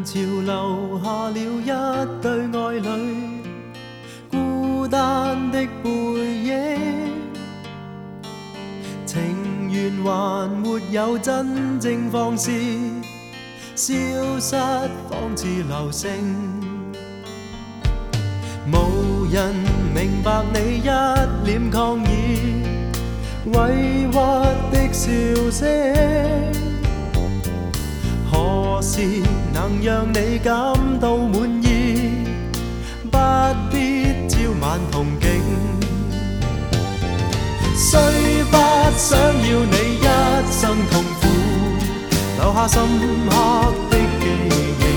潮留下了一對愛侶，孤單的背影，情緣還沒有真正放肆，消失仿似流星。無人明白你一臉抗議，委屈的笑聲，何時能讓你感到滿意？不必朝晚同景，雖不想要你一生痛苦，留下深刻的記憶。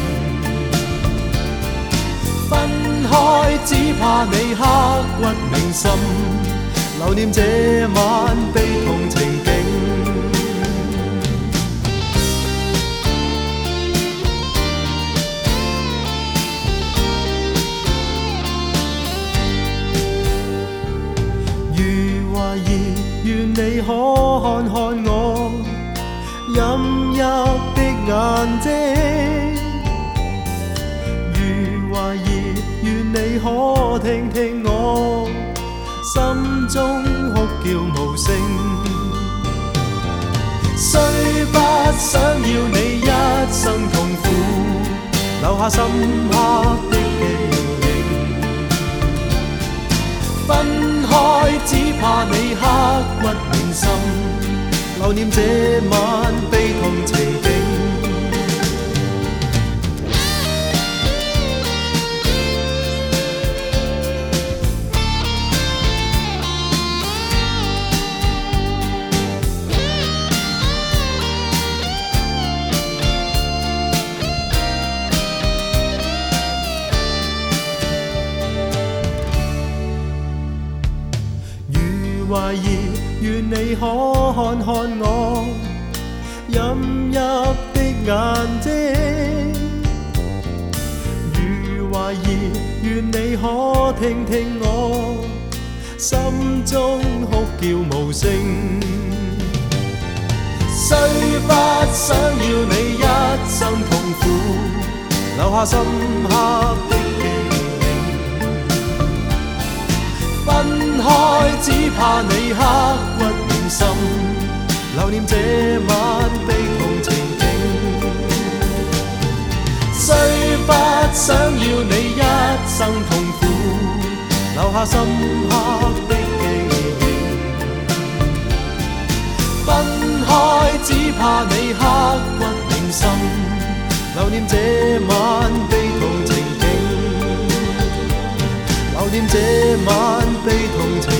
分開只怕你刻骨銘心，留念這晚悲痛情景。如懷疑，願你可看看我陰鬱的眼睛。如懷疑，願你可聽聽我心中哭叫無聲。雖不想要你一生痛苦，留下深刻的記憶。分開只怕你刻骨銘心，留念這晚悲痛情景。懷疑，願你可看看我陰鬱的眼睛。如懷疑，願你可聽聽我心中哭叫無聲。雖不想要你一生痛苦，留下深刻的記憶。分開只怕你刻骨銘心，留念這晚悲痛情景。雖不想要你一生痛苦，留下深刻的記憶。分開只怕你刻骨銘心，留念這晚悲痛情景。留念這晚悲痛情景。